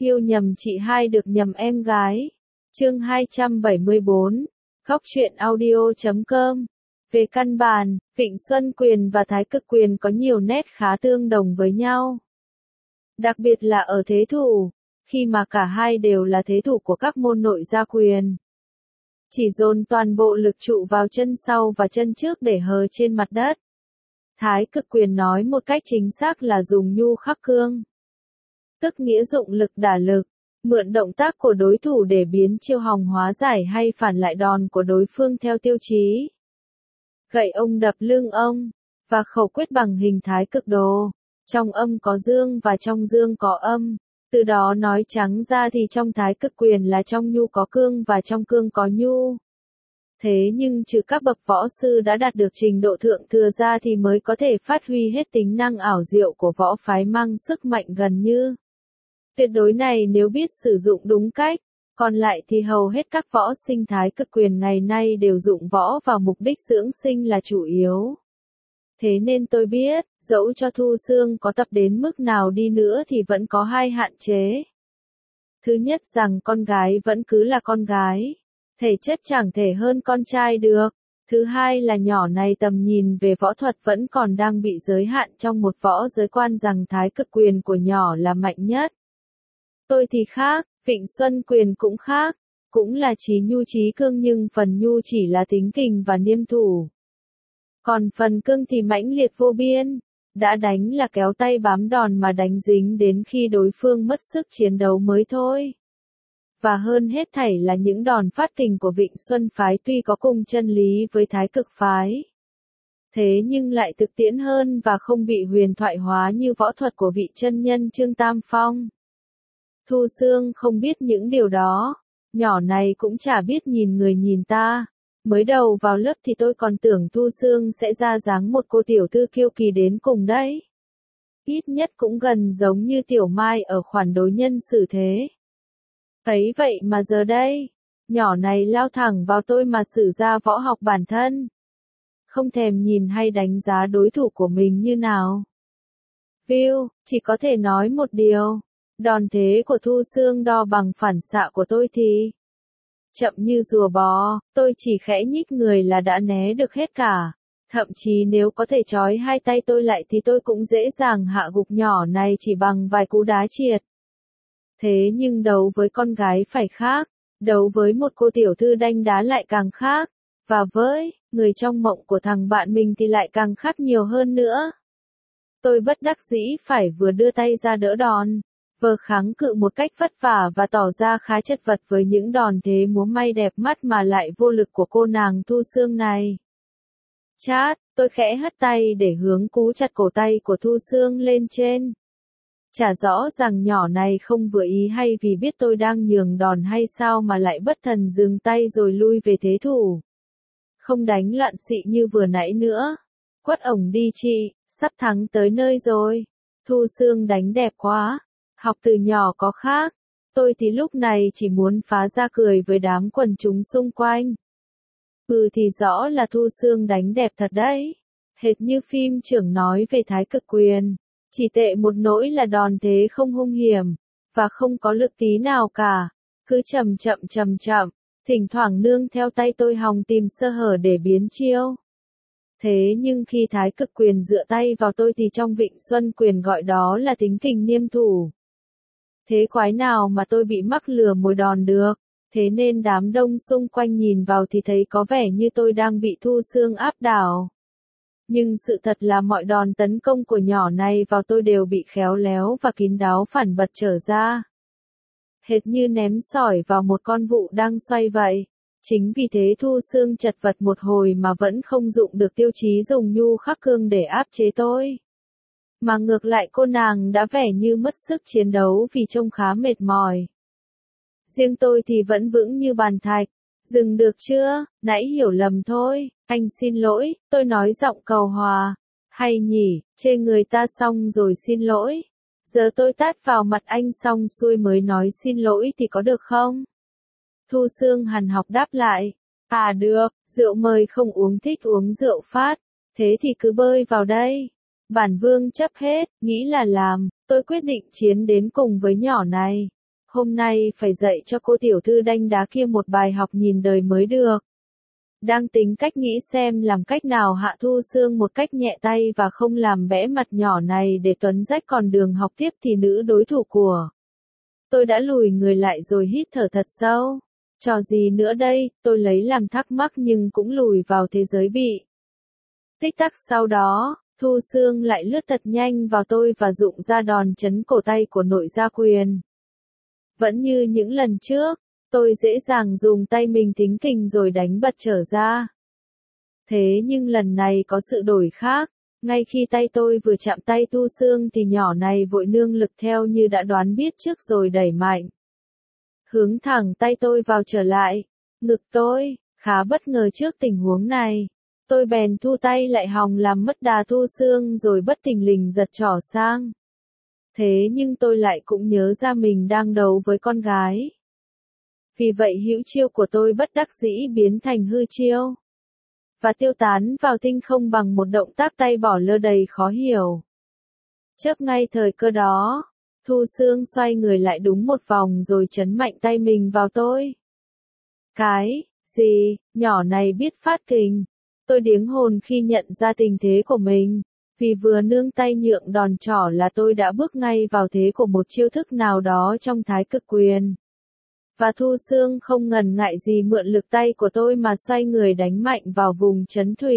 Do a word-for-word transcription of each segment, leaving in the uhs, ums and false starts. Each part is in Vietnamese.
Yêu nhầm chị hai được nhầm em gái. Chương hai trăm bảy mươi bốn. Góc truyện audio chấm com. Về căn bản, Vịnh Xuân Quyền và Thái Cực Quyền có nhiều nét khá tương đồng với nhau. Đặc biệt là ở thế thủ, khi mà cả hai đều là thế thủ của các môn nội gia quyền. Chỉ dồn toàn bộ lực trụ vào chân sau và chân trước để hờ trên mặt đất. Thái Cực Quyền nói một cách chính xác là dùng nhu khắc cương. Tức nghĩa dụng lực đả lực, mượn động tác của đối thủ để biến chiêu hòng hóa giải hay phản lại đòn của đối phương theo tiêu chí. Gậy ông đập lưng ông, và khẩu quyết bằng hình thái cực đồ. Trong âm có dương và trong dương có âm, từ đó nói trắng ra thì trong Thái Cực Quyền là trong nhu có cương và trong cương có nhu. Thế nhưng trừ các bậc võ sư đã đạt được trình độ thượng thừa ra thì mới có thể phát huy hết tính năng ảo diệu của võ phái mang sức mạnh gần như tuyệt đối này nếu biết sử dụng đúng cách, còn lại thì hầu hết các võ sinh Thái Cực Quyền ngày nay đều dụng võ vào mục đích dưỡng sinh là chủ yếu. Thế nên tôi biết, dẫu cho Thu Xương có tập đến mức nào đi nữa thì vẫn có hai hạn chế. Thứ nhất rằng con gái vẫn cứ là con gái, thể chất chẳng thể hơn con trai được. Thứ hai là nhỏ này tầm nhìn về võ thuật vẫn còn đang bị giới hạn trong một võ giới quan rằng Thái Cực Quyền của nhỏ là mạnh nhất. Tôi thì khác, Vịnh Xuân Quyền cũng khác, cũng là trí nhu trí cương nhưng phần nhu chỉ là tính kình và niêm thủ. Còn phần cương thì mãnh liệt vô biên, đã đánh là kéo tay bám đòn mà đánh dính đến khi đối phương mất sức chiến đấu mới thôi. Và hơn hết thảy là những đòn phát kình của Vịnh Xuân Phái tuy có cùng chân lý với Thái Cực Phái. Thế nhưng lại thực tiễn hơn và không bị huyền thoại hóa như võ thuật của vị chân nhân Trương Tam Phong. Thu Xương không biết những điều đó, nhỏ này cũng chả biết nhìn người nhìn ta. Mới đầu vào lớp thì tôi còn tưởng Thu Xương sẽ ra dáng một cô tiểu thư kiêu kỳ đến cùng đấy. Ít nhất cũng gần giống như Tiểu Mai ở khoản đối nhân xử thế. Ấy vậy mà giờ đây, nhỏ này lao thẳng vào tôi mà sử ra võ học bản thân. Không thèm nhìn hay đánh giá đối thủ của mình như nào. View, chỉ có thể nói một điều. Đòn thế của Thu Xương đo bằng phản xạ của tôi thì chậm như rùa bò, tôi chỉ khẽ nhích người là đã né được hết cả. Thậm chí nếu có thể trói hai tay tôi lại thì tôi cũng dễ dàng hạ gục nhỏ này chỉ bằng vài cú đá triệt. Thế nhưng đấu với con gái phải khác, đấu với một cô tiểu thư đanh đá lại càng khác, và với người trong mộng của thằng bạn mình thì lại càng khác nhiều hơn nữa. Tôi bất đắc dĩ phải vừa đưa tay ra đỡ đòn, vừa kháng cự một cách vất vả và tỏ ra khá chật vật với những đòn thế múa may đẹp mắt mà lại vô lực của cô nàng Thu Xương này. Chát, tôi khẽ hất tay để hướng cú chặt cổ tay của Thu Xương lên trên. Chả rõ rằng nhỏ này không vừa ý hay vì biết tôi đang nhường đòn hay sao mà lại bất thần dừng tay rồi lui về thế thủ. Không đánh loạn xị như vừa nãy nữa. Quất ổng đi chị, sắp thắng tới nơi rồi. Thu Xương đánh đẹp quá. Học từ nhỏ có khác. Tôi thì lúc này chỉ muốn phá ra cười với đám quần chúng xung quanh. Ừ thì rõ là Thu Xương đánh đẹp thật đấy. Hệt như phim trưởng nói về Thái Cực Quyền. Chỉ tệ một nỗi là đòn thế không hung hiểm, và không có lực tí nào cả. Cứ chậm chậm chậm chậm, thỉnh thoảng nương theo tay tôi hòng tìm sơ hở để biến chiêu. Thế nhưng khi Thái Cực Quyền dựa tay vào tôi thì trong Vịnh Xuân Quyền gọi đó là tính kình niêm thủ. Thế quái nào mà tôi bị mắc lừa mồi đòn được, thế nên đám đông xung quanh nhìn vào thì thấy có vẻ như tôi đang bị Thu Xương áp đảo. Nhưng sự thật là mọi đòn tấn công của nhỏ này vào tôi đều bị khéo léo và kín đáo phản bật trở ra. Hệt như ném sỏi vào một con vụ đang xoay vậy. Chính vì thế Thu Xương chật vật một hồi mà vẫn không dụng được tiêu chí dùng nhu khắc cương để áp chế tôi. Mà ngược lại cô nàng đã vẻ như mất sức chiến đấu vì trông khá mệt mỏi. Riêng tôi thì vẫn vững như bàn thạch. Dừng được chưa, nãy hiểu lầm thôi, anh xin lỗi, tôi nói giọng cầu hòa. Hay nhỉ, chê người ta xong rồi xin lỗi. Giờ tôi tát vào mặt anh xong xuôi mới nói xin lỗi thì có được không? Thu Xương hằn học đáp lại. À được, rượu mời không uống thích uống rượu phát. Thế thì cứ bơi vào đây. Bản vương chấp hết, nghĩ là làm, tôi quyết định chiến đến cùng với nhỏ này. hôm nay phải dạy cho cô tiểu thư đanh đá kia một bài học nhìn đời mới được. Đang tính cách nghĩ xem làm cách nào hạ Thu Sương một cách nhẹ tay và không làm bẽ mặt nhỏ này để Tuấn rách còn đường học tiếp thì nữ đối thủ của tôi đã lùi người lại rồi hít thở thật sâu. Trò gì nữa đây, tôi lấy làm thắc mắc nhưng cũng lùi vào thế giới bị. Tích tắc sau đó, Thu Sương lại lướt thật nhanh vào tôi và rụng ra đòn chấn cổ tay của nội gia quyền. Vẫn như những lần trước, tôi dễ dàng dùng tay mình tính kình rồi đánh bật trở ra. Thế nhưng lần này có sự đổi khác, ngay khi tay tôi vừa chạm tay Thu Sương thì nhỏ này vội nương lực theo như đã đoán biết trước rồi đẩy mạnh. Hướng thẳng tay tôi vào trở lại, ngực tôi, khá bất ngờ trước tình huống này. Tôi bèn thu tay lại hòng làm mất đà Thu Sương rồi bất thình lình giật trỏ sang. Thế nhưng tôi lại cũng nhớ ra mình đang đấu với con gái. Vì vậy hữu chiêu của tôi bất đắc dĩ biến thành hư chiêu. Và tiêu tán vào tinh không bằng một động tác tay bỏ lơ đầy khó hiểu. Chớp ngay thời cơ đó, Thu Sương xoay người lại đúng một vòng rồi chấn mạnh tay mình vào tôi. Cái, gì, nhỏ này biết phát kình. Tôi điếng hồn khi nhận ra tình thế của mình, vì vừa nương tay nhượng đòn trỏ là tôi đã bước ngay vào thế của một chiêu thức nào đó trong thái cực quyền. Và Thu Sương không ngần ngại gì mượn lực tay của tôi mà xoay người đánh mạnh vào vùng chấn thủy.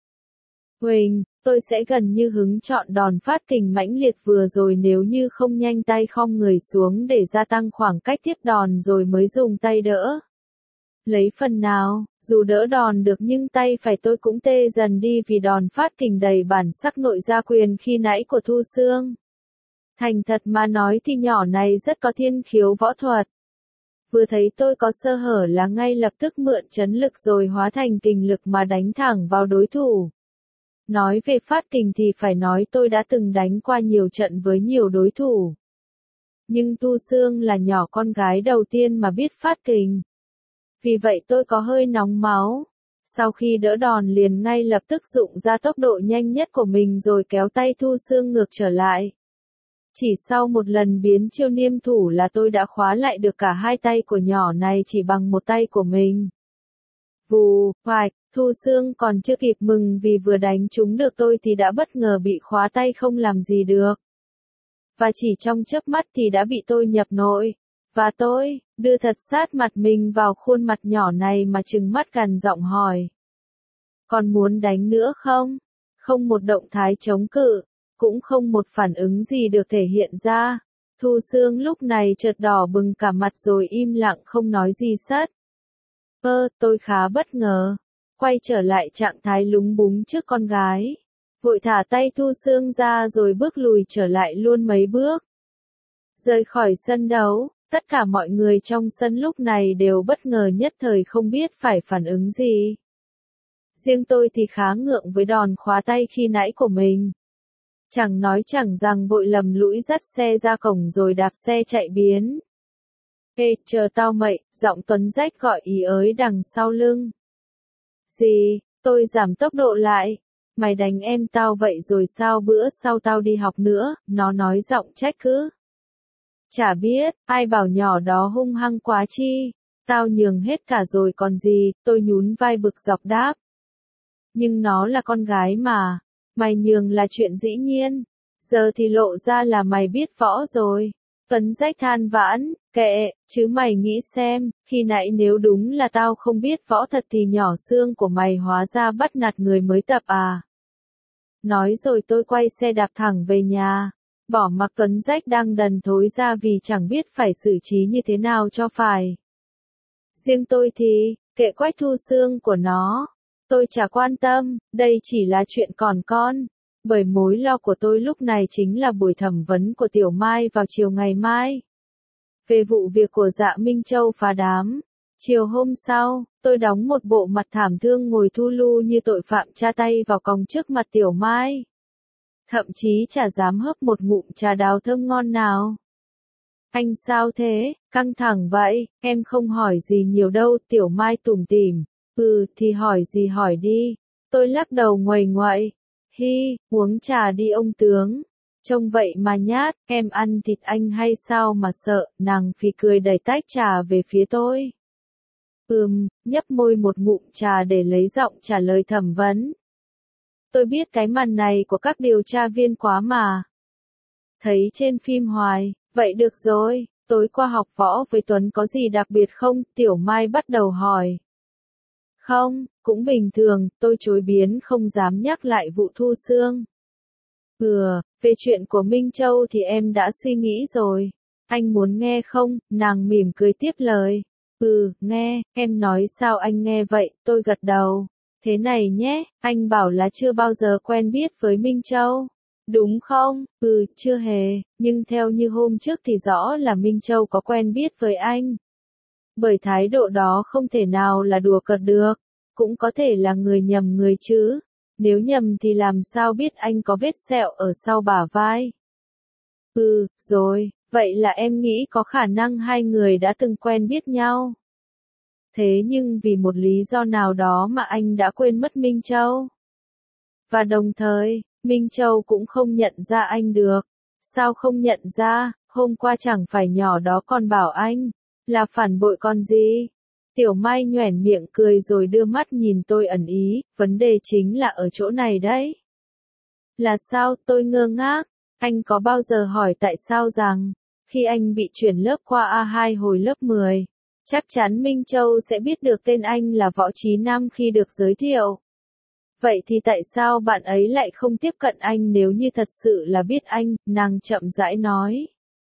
Huỳnh, tôi sẽ gần như hứng chọn đòn phát kình mãnh liệt vừa rồi nếu như không nhanh tay khom người xuống để gia tăng khoảng cách tiếp đòn rồi mới dùng tay đỡ. Lấy phần nào, dù đỡ đòn được nhưng tay phải tôi cũng tê dần đi vì đòn phát kình đầy bản sắc nội gia quyền khi nãy của Thu Sương. Thành thật mà nói thì nhỏ này rất có thiên khiếu võ thuật. Vừa thấy tôi có sơ hở là ngay lập tức mượn chấn lực rồi hóa thành kình lực mà đánh thẳng vào đối thủ. Nói về phát kình thì phải nói tôi đã từng đánh qua nhiều trận với nhiều đối thủ. Nhưng Thu Sương là nhỏ con gái đầu tiên mà biết phát kình. Vì vậy tôi có hơi nóng máu. Sau khi đỡ đòn liền ngay lập tức dụng ra tốc độ nhanh nhất của mình rồi kéo tay Thu Sương ngược trở lại. Chỉ sau một lần biến chiêu niêm thủ là tôi đã khóa lại được cả hai tay của nhỏ này chỉ bằng một tay của mình. Vù, hoạch, Thu Sương còn chưa kịp mừng vì vừa đánh trúng được tôi thì đã bất ngờ bị khóa tay không làm gì được. Và chỉ trong chớp mắt thì đã bị tôi nhập nội. Và tôi, đưa thật sát mặt mình vào khuôn mặt nhỏ này mà trừng mắt gằn giọng hỏi. Còn muốn đánh nữa không? Không một động thái chống cự, cũng không một phản ứng gì được thể hiện ra. Thu Sương lúc này chợt đỏ bừng cả mặt rồi im lặng không nói gì sất. Ơ, tôi khá bất ngờ. Quay trở lại trạng thái lúng búng trước con gái. Vội thả tay Thu Sương ra rồi bước lùi trở lại luôn mấy bước. Rời khỏi sân đấu. Tất cả mọi người trong sân lúc này đều bất ngờ nhất thời không biết phải phản ứng gì. Riêng tôi thì khá ngượng với đòn khóa tay khi nãy của mình. Chẳng nói chẳng rằng vội lầm lũi dắt xe ra cổng rồi đạp xe chạy biến. Ê, chờ tao mậy, giọng Tuấn rách gọi ý ới đằng sau lưng. Gì, tôi giảm tốc độ lại. Mày đánh em tao vậy rồi sao bữa sau tao đi học nữa, nó nói giọng trách cứ. Chả biết, ai bảo nhỏ đó hung hăng quá chi, tao nhường hết cả rồi còn gì, tôi nhún vai bực dọc đáp. Nhưng nó là con gái mà, mày nhường là chuyện dĩ nhiên, giờ thì lộ ra là mày biết võ rồi. Tuấn rách than vãn, kệ, chứ mày nghĩ xem, khi nãy nếu đúng là tao không biết võ thật thì nhỏ xương của mày hóa ra bắt nạt người mới tập à. Nói rồi tôi quay xe đạp thẳng về nhà. Bỏ mặc Tuấn rách đang đần thối ra vì chẳng biết phải xử trí như thế nào cho phải. Riêng tôi thì, kệ quách Thu Sương của nó. Tôi chả quan tâm, đây chỉ là chuyện còn con. Bởi mối lo của tôi lúc này chính là buổi thẩm vấn của Tiểu Mai vào chiều ngày mai. Về vụ việc của Dạ Minh Châu phá đám. Chiều hôm sau, tôi đóng một bộ mặt thảm thương ngồi thu lu như tội phạm tra tay vào còng trước mặt Tiểu Mai. Thậm chí chả dám hớp một ngụm trà đào thơm ngon nào. Anh sao thế, căng thẳng vậy, em không hỏi gì nhiều đâu, Tiểu Mai tủm tỉm. Ừ, thì hỏi gì hỏi đi. Tôi lắc đầu nguầy nguậy. Hi, uống trà đi ông tướng. Trông vậy mà nhát, em ăn thịt anh hay sao mà sợ, nàng phì cười đẩy tách trà về phía tôi. Ừm, nhấp môi một ngụm trà để lấy giọng trả lời thẩm vấn. Tôi biết cái màn này của các điều tra viên quá mà. Thấy trên phim hoài, vậy được rồi, tối qua học võ với Tuấn có gì đặc biệt không? Tiểu Mai bắt đầu hỏi. Không, cũng bình thường, tôi chối biến không dám nhắc lại vụ Thu Xương. Ừ, về chuyện của Minh Châu thì em đã suy nghĩ rồi. Anh muốn nghe không? Nàng mỉm cười tiếp lời. Ừ, nghe, em nói sao anh nghe vậy, tôi gật đầu. Thế này nhé, anh bảo là chưa bao giờ quen biết với Minh Châu. Đúng không? Ừ, chưa hề, nhưng theo như hôm trước thì rõ là Minh Châu có quen biết với anh. Bởi thái độ đó không thể nào là đùa cợt được, cũng có thể là người nhầm người chứ. Nếu nhầm thì làm sao biết anh có vết sẹo ở sau bả vai? Ừ, rồi, vậy là em nghĩ có khả năng hai người đã từng quen biết nhau. Thế nhưng vì một lý do nào đó mà anh đã quên mất Minh Châu. Và đồng thời, Minh Châu cũng không nhận ra anh được. Sao không nhận ra, hôm qua chẳng phải nhỏ đó còn bảo anh, là phản bội con gì? Tiểu Mai nhoẻn miệng cười rồi đưa mắt nhìn tôi ẩn ý, vấn đề chính là ở chỗ này đấy. Là sao? Tôi ngơ ngác, anh có bao giờ hỏi tại sao rằng, khi anh bị chuyển lớp qua a hai hồi lớp mười, chắc chắn Minh Châu sẽ biết được tên anh là Võ Trí Nam khi được giới thiệu. Vậy thì tại sao bạn ấy lại không tiếp cận anh nếu như thật sự là biết anh, nàng chậm rãi nói.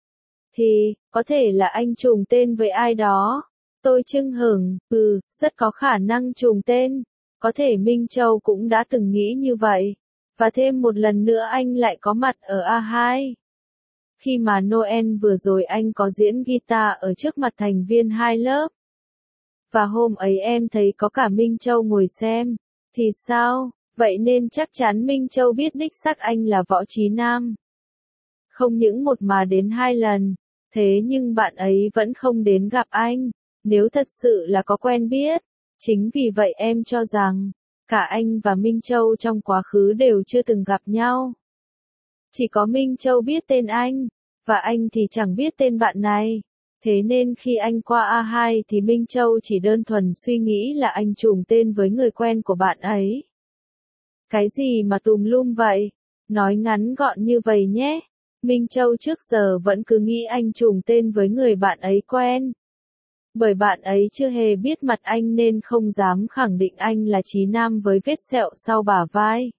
Thì, có thể là anh trùng tên với ai đó. Tôi chưng hửng, ừ, rất có khả năng trùng tên. Có thể Minh Châu cũng đã từng nghĩ như vậy. Và thêm một lần nữa anh lại có mặt ở a hai. Khi mà Noel vừa rồi anh có diễn guitar ở trước mặt thành viên hai lớp. Và hôm ấy em thấy có cả Minh Châu ngồi xem. Thì sao? Vậy nên chắc chắn Minh Châu biết đích xác anh là Võ Trí Nam. Không những một mà đến hai lần. Thế nhưng bạn ấy vẫn không đến gặp anh. Nếu thật sự là có quen biết. Chính vì vậy em cho rằng, cả anh và Minh Châu trong quá khứ đều chưa từng gặp nhau. Chỉ có Minh Châu biết tên anh, và anh thì chẳng biết tên bạn này. Thế nên khi anh qua a hai thì Minh Châu chỉ đơn thuần suy nghĩ là anh trùng tên với người quen của bạn ấy. Cái gì mà tùm lum vậy? Nói ngắn gọn như vậy nhé. Minh Châu trước giờ vẫn cứ nghĩ anh trùng tên với người bạn ấy quen. Bởi bạn ấy chưa hề biết mặt anh nên không dám khẳng định anh là Trí Nam với vết sẹo sau bả vai.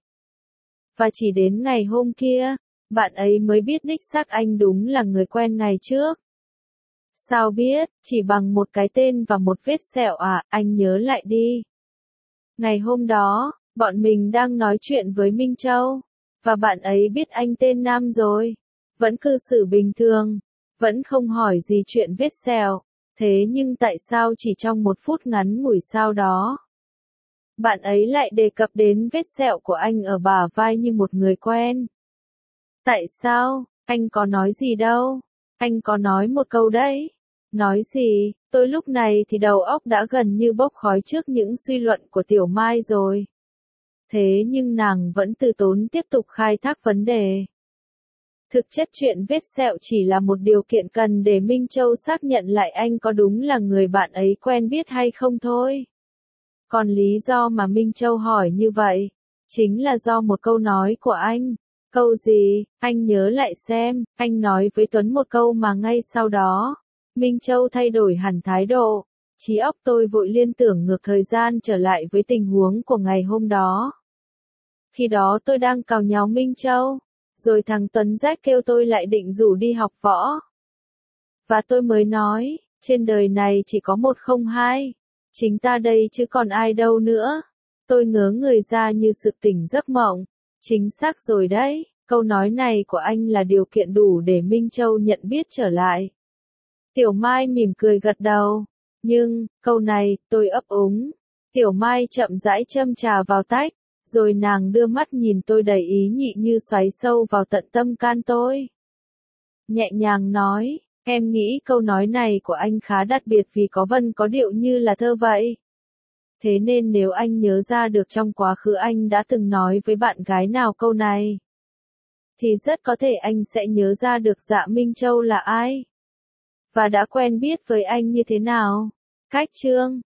Và chỉ đến ngày hôm kia, bạn ấy mới biết đích xác anh đúng là người quen ngày trước. Sao biết, chỉ bằng một cái tên và một vết sẹo à, anh nhớ lại đi. Ngày hôm đó, bọn mình đang nói chuyện với Minh Châu, và bạn ấy biết anh tên Nam rồi. Vẫn cư xử bình thường, vẫn không hỏi gì chuyện vết sẹo. Thế nhưng tại sao chỉ trong một phút ngắn ngủi sau đó, bạn ấy lại đề cập đến vết sẹo của anh ở bả vai như một người quen? Tại sao? Anh có nói gì đâu. Anh có nói một câu đấy. Nói gì? Tôi lúc này thì đầu óc đã gần như bốc khói trước những suy luận của Tiểu Mai rồi. Thế nhưng nàng vẫn từ tốn tiếp tục khai thác vấn đề. Thực chất chuyện vết sẹo chỉ là một điều kiện cần để Minh Châu xác nhận lại anh có đúng là người bạn ấy quen biết hay không thôi. Còn lý do mà Minh Châu hỏi như vậy, chính là do một câu nói của anh. Câu gì? Anh nhớ lại xem, anh nói với Tuấn một câu mà ngay sau đó, Minh Châu thay đổi hẳn thái độ. Trí óc tôi vội liên tưởng ngược thời gian trở lại với tình huống của ngày hôm đó. Khi đó tôi đang cào nháo Minh Châu. Rồi thằng Tuấn rách kêu tôi lại định rủ đi học võ. Và tôi mới nói, trên đời này chỉ có một không hai. Chính ta đây chứ còn ai đâu nữa. Tôi ngớ người ra như sực tỉnh giấc mộng. Chính xác rồi đấy, câu nói này của anh là điều kiện đủ để Minh Châu nhận biết trở lại. Tiểu Mai mỉm cười gật đầu. Nhưng, câu này, tôi ấp úng. Tiểu Mai chậm rãi châm trà vào tách. Rồi nàng đưa mắt nhìn tôi đầy ý nhị như xoáy sâu vào tận tâm can tôi. Nhẹ nhàng nói, em nghĩ câu nói này của anh khá đặc biệt vì có vần có điệu như là thơ vậy. Thế nên nếu anh nhớ ra được trong quá khứ anh đã từng nói với bạn gái nào câu này, thì rất có thể anh sẽ nhớ ra được Dạ Minh Châu là ai. Và đã quen biết với anh như thế nào. Cách chương